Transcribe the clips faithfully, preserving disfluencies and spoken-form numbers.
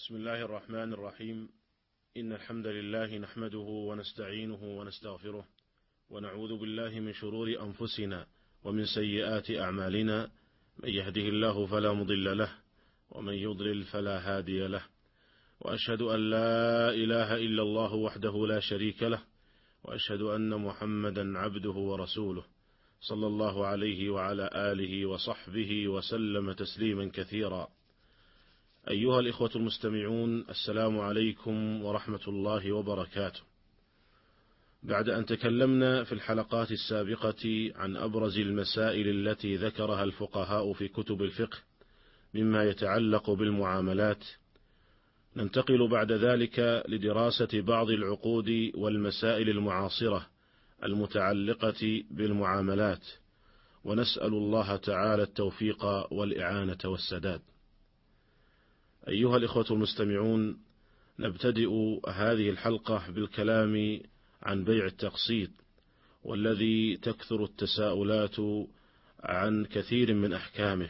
بسم الله الرحمن الرحيم. إن الحمد لله نحمده ونستعينه ونستغفره ونعوذ بالله من شرور أنفسنا ومن سيئات أعمالنا، من يهده الله فلا مضل له ومن يضلل فلا هادي له، وأشهد أن لا إله إلا الله وحده لا شريك له، وأشهد أن محمدا عبده ورسوله صلى الله عليه وعلى آله وصحبه وسلم تسليما كثيرا. أيها الإخوة المستمعون، السلام عليكم ورحمة الله وبركاته. بعد أن تكلمنا في الحلقات السابقة عن أبرز المسائل التي ذكرها الفقهاء في كتب الفقه مما يتعلق بالمعاملات، ننتقل بعد ذلك لدراسة بعض العقود والمسائل المعاصرة المتعلقة بالمعاملات، ونسأل الله تعالى التوفيق والإعانة والسداد. أيها الإخوة المستمعون، نبتدئ هذه الحلقة بالكلام عن بيع التقسيط، والذي تكثر التساؤلات عن كثير من أحكامه.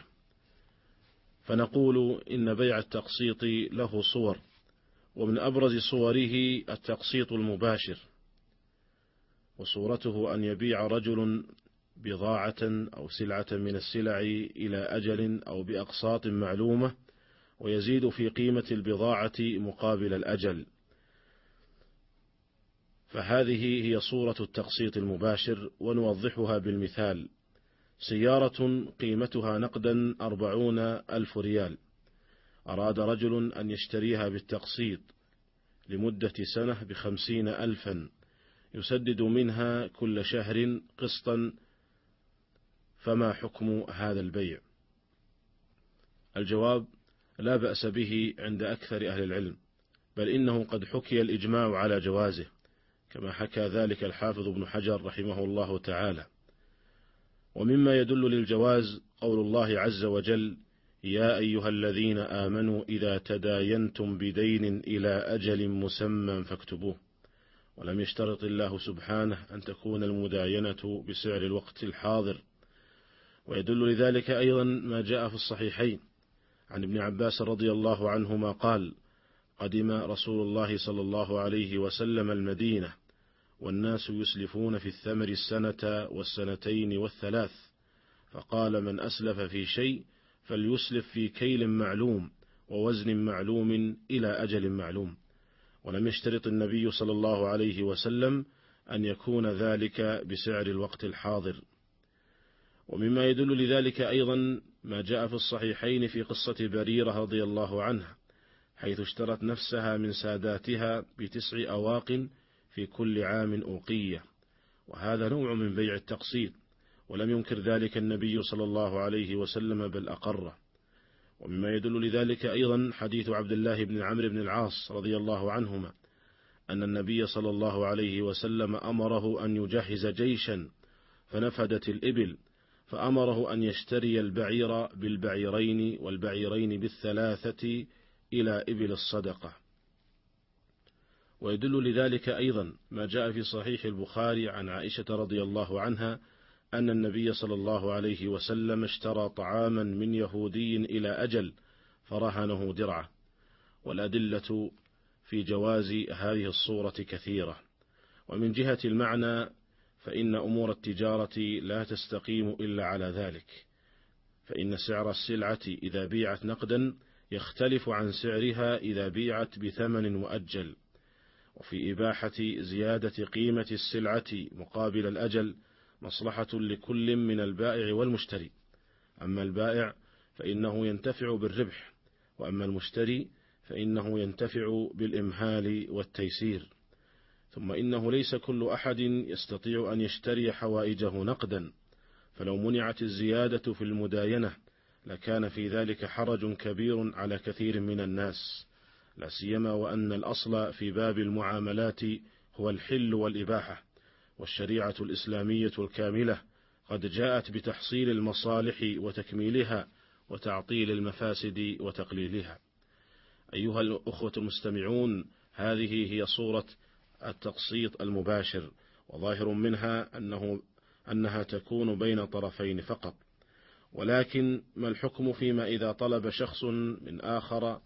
فنقول إن بيع التقسيط له صور، ومن أبرز صوره التقسيط المباشر، وصورته أن يبيع رجل بضاعة أو سلعة من السلع إلى أجل أو بأقساط معلومة، ويزيد في قيمة البضاعة مقابل الأجل، فهذه هي صورة التقسيط المباشر. ونوضحها بالمثال: سيارة قيمتها نقدا أربعون ألف ريال، أراد رجل أن يشتريها بالتقسيط لمدة سنة بخمسين ألفا، يسدد منها كل شهر قسطا، فما حكم هذا البيع؟ الجواب: لا بأس به عند أكثر أهل العلم، بل إنه قد حكي الإجماع على جوازه، كما حكى ذلك الحافظ ابن حجر رحمه الله تعالى. ومما يدل للجواز قول الله عز وجل: يا أيها الذين آمنوا إذا تداينتم بدين إلى أجل مسمى فاكتبوه. ولم يشترط الله سبحانه أن تكون المداينة بسعر الوقت الحاضر. ويدل لذلك أيضا ما جاء في الصحيحين عن ابن عباس رضي الله عنهما قال: قدم رسول الله صلى الله عليه وسلم المدينة والناس يسلفون في الثمر السنة والسنتين والثلاث، فقال: من أسلف في شيء فليسلف في كيل معلوم ووزن معلوم إلى أجل معلوم. ولم يشترط النبي صلى الله عليه وسلم أن يكون ذلك بسعر الوقت الحاضر. ومما يدل لذلك أيضا ما جاء في الصحيحين في قصة بريرة رضي الله عنها، حيث اشترت نفسها من ساداتها بتسع أواق في كل عام أوقية، وهذا نوع من بيع التقسيط، ولم ينكر ذلك النبي صلى الله عليه وسلم بل أقره. ومما يدل لذلك أيضا حديث عبد الله بن عمرو بن العاص رضي الله عنهما أن النبي صلى الله عليه وسلم أمره أن يجهز جيشا فنفدت الإبل، فأمره أن يشتري البعير بالبعيرين والبعيرين بالثلاثة إلى إبل الصدقة. ويدل لذلك أيضا ما جاء في صحيح البخاري عن عائشة رضي الله عنها أن النبي صلى الله عليه وسلم اشترى طعاما من يهودي إلى أجل فرهنه درعه. والأدلة في جواز هذه الصورة كثيرة. ومن جهة المعنى فإن أمور التجارة لا تستقيم إلا على ذلك، فإن سعر السلعة إذا بيعت نقدا يختلف عن سعرها إذا بيعت بثمن مؤجل. وفي إباحة زيادة قيمة السلعة مقابل الأجل مصلحة لكل من البائع والمشتري. أما البائع فإنه ينتفع بالربح، وأما المشتري فإنه ينتفع بالإمهال والتيسير. ثم إنه ليس كل أحد يستطيع أن يشتري حوائجه نقدا، فلو منعت الزيادة في المداينة لكان في ذلك حرج كبير على كثير من الناس، لا سيما وأن الأصل في باب المعاملات هو الحل والإباحة، والشريعة الإسلامية الكاملة قد جاءت بتحصيل المصالح وتكميلها وتعطيل المفاسد وتقليلها. أيها الأخوة المستمعون، هذه هي صورة التقسيط المباشر، وظاهر منها أنه أنها تكون بين طرفين فقط. ولكن ما الحكم فيما إذا طلب شخص من آخر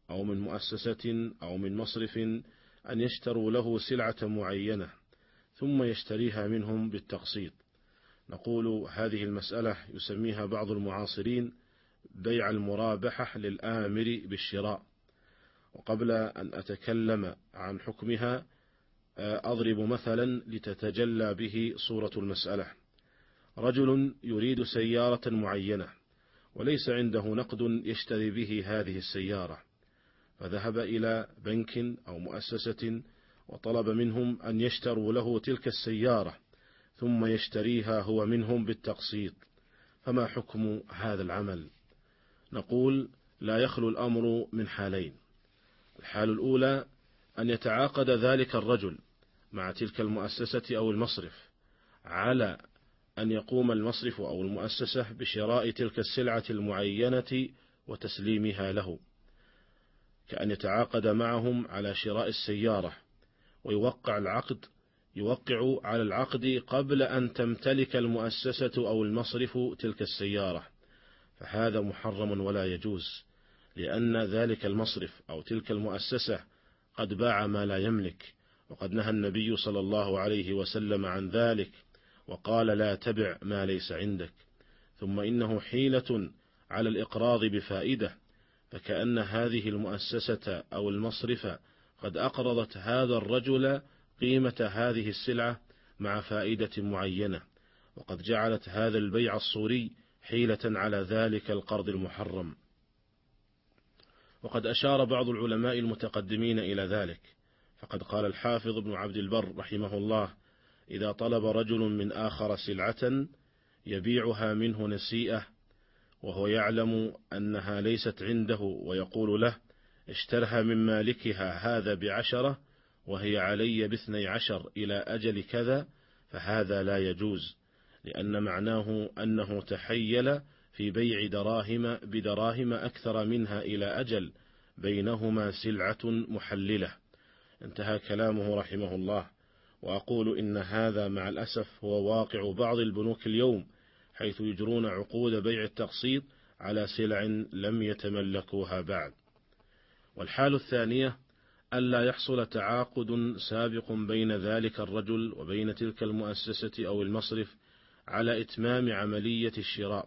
أو من مؤسسة أو من مصرف أن يشتروا له سلعة معينة ثم يشتريها منهم بالتقسيط. نقول هذه المسألة يسميها بعض المعاصرين بيع المرابحة للآمر بالشراء. وقبل أن أتكلم عن حكمها أضرب مثلا لتتجلى به صورة المسألة. رجل يريد سيارة معينة وليس عنده نقد يشتري به هذه السيارة، فذهب إلى بنك أو مؤسسة وطلب منهم أن يشتروا له تلك السيارة ثم يشتريها هو منهم بالتقسيط، فما حكم هذا العمل؟ نقول لا يخلو الأمر من حالين. الحال الأولى أن يتعاقد ذلك الرجل مع تلك المؤسسة أو المصرف على أن يقوم المصرف أو المؤسسة بشراء تلك السلعة المعينة وتسليمها له، كأن يتعاقد معهم على شراء السيارة ويوقع العقد يوقع على العقد قبل أن تمتلك المؤسسة أو المصرف تلك السيارة، فهذا محرم ولا يجوز، لأن ذلك المصرف أو تلك المؤسسة قد باع ما لا يملك، وقد نهى النبي صلى الله عليه وسلم عن ذلك وقال لا تبع ما ليس عندك. ثم إنه حيلة على الإقراض بفائدة، فكأن هذه المؤسسة أو المصرف قد أقرضت هذا الرجل قيمة هذه السلعة مع فائدة معينة، وقد جعلت هذا البيع الصوري حيلة على ذلك القرض المحرم. وقد أشار بعض العلماء المتقدمين إلى ذلك، فقد قال الحافظ ابن عبد البر رحمه الله: إذا طلب رجل من آخر سلعة يبيعها منه نسيئة وهو يعلم أنها ليست عنده ويقول له اشترها من مالكها هذا بعشرة وهي علي باثني عشر إلى أجل كذا، فهذا لا يجوز، لأن معناه أنه تحيل في بيع دراهم بدراهم أكثر منها إلى أجل بينهما سلعة محللة. انتهى كلامه رحمه الله. وأقول إن هذا مع الأسف هو واقع بعض البنوك اليوم، حيث يجرون عقود بيع التقسيط على سلع لم يتملكوها بعد. والحال الثانية ألا يحصل تعاقد سابق بين ذلك الرجل وبين تلك المؤسسة أو المصرف على إتمام عملية الشراء،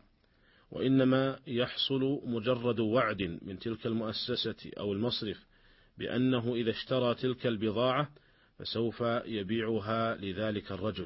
وإنما يحصل مجرد وعد من تلك المؤسسة أو المصرف بأنه إذا اشترى تلك البضاعة فسوف يبيعها لذلك الرجل،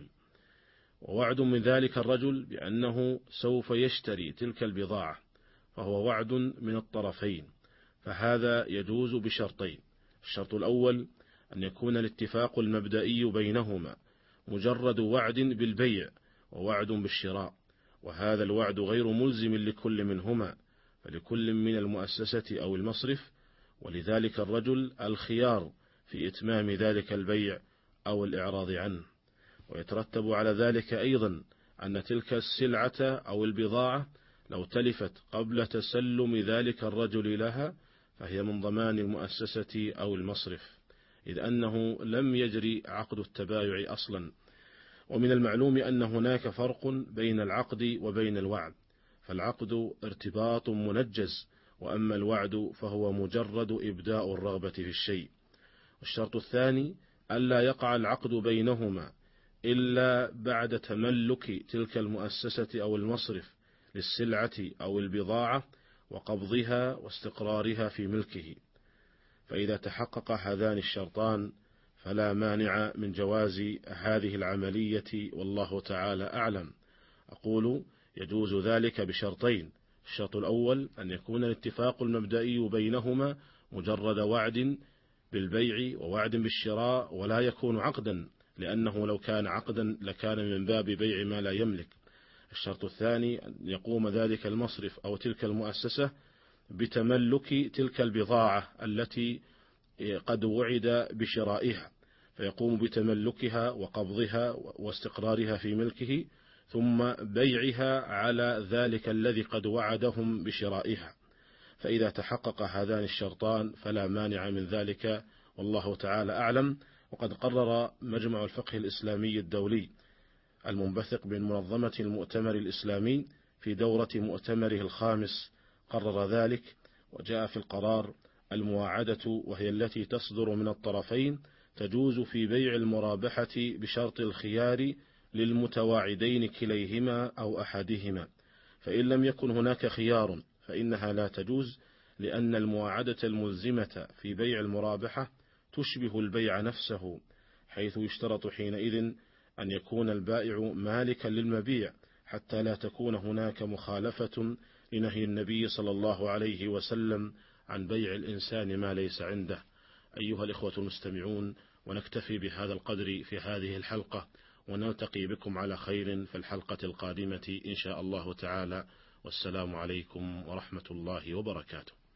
ووعد من ذلك الرجل بأنه سوف يشتري تلك البضاعة، فهو وعد من الطرفين، فهذا يجوز بشرطين. الشرط الأول أن يكون الاتفاق المبدئي بينهما مجرد وعد بالبيع ووعد بالشراء، وهذا الوعد غير ملزم لكل منهما، فلكل من المؤسسة أو المصرف ولذلك الرجل الخيار في إتمام ذلك البيع أو الإعراض عنه. ويترتب على ذلك أيضا أن تلك السلعة أو البضاعة لو تلفت قبل تسلم ذلك الرجل لها فهي من ضمان المؤسسة أو المصرف، إذ أنه لم يجري عقد التبايع أصلا. ومن المعلوم أن هناك فرق بين العقد وبين الوعد، فالعقد ارتباط منجز، وأما الوعد فهو مجرد إبداء الرغبة في الشيء. والشرط الثاني ألا يقع العقد بينهما إلا بعد تملك تلك المؤسسة أو المصرف للسلعة أو البضاعة وقبضها واستقرارها في ملكه، فإذا تحقق هذان الشرطان فلا مانع من جواز هذه العملية، والله تعالى أعلم. أقول يجوز ذلك بشرطين: الشرط الأول أن يكون الاتفاق المبدئي بينهما مجرد وعد بالبيع ووعد بالشراء ولا يكون عقدا، لأنه لو كان عقدا لكان من باب بيع ما لا يملك. الشرط الثاني أن يقوم ذلك المصرف أو تلك المؤسسة بتملك تلك البضاعة التي قد وعد بشرائها، فيقوم بتملكها وقبضها واستقرارها في ملكه ثم بيعها على ذلك الذي قد وعدهم بشرائها. فإذا تحقق هذان الشرطان فلا مانع من ذلك، والله تعالى أعلم. وقد قرر مجمع الفقه الإسلامي الدولي المنبثق من منظمة المؤتمر الإسلامي في دورة مؤتمره الخامس قرر ذلك، وجاء في القرار المواعدة وهي التي تصدر من الطرفين تجوز في بيع المرابحة بشرط الخيار للمتواعدين كليهما أو أحدهما، فإن لم يكن هناك خيار فإنها لا تجوز، لأن المواعدة الملزمة في بيع المرابحة تشبه البيع نفسه، حيث يشترط حينئذ أن يكون البائع مالكا للمبيع حتى لا تكون هناك مخالفة لنهي النبي صلى الله عليه وسلم عن بيع الإنسان ما ليس عنده. أيها الإخوة المستمعون، ونكتفي بهذا القدر في هذه الحلقة، ونلتقي بكم على خير في الحلقة القادمة إن شاء الله تعالى، والسلام عليكم ورحمة الله وبركاته.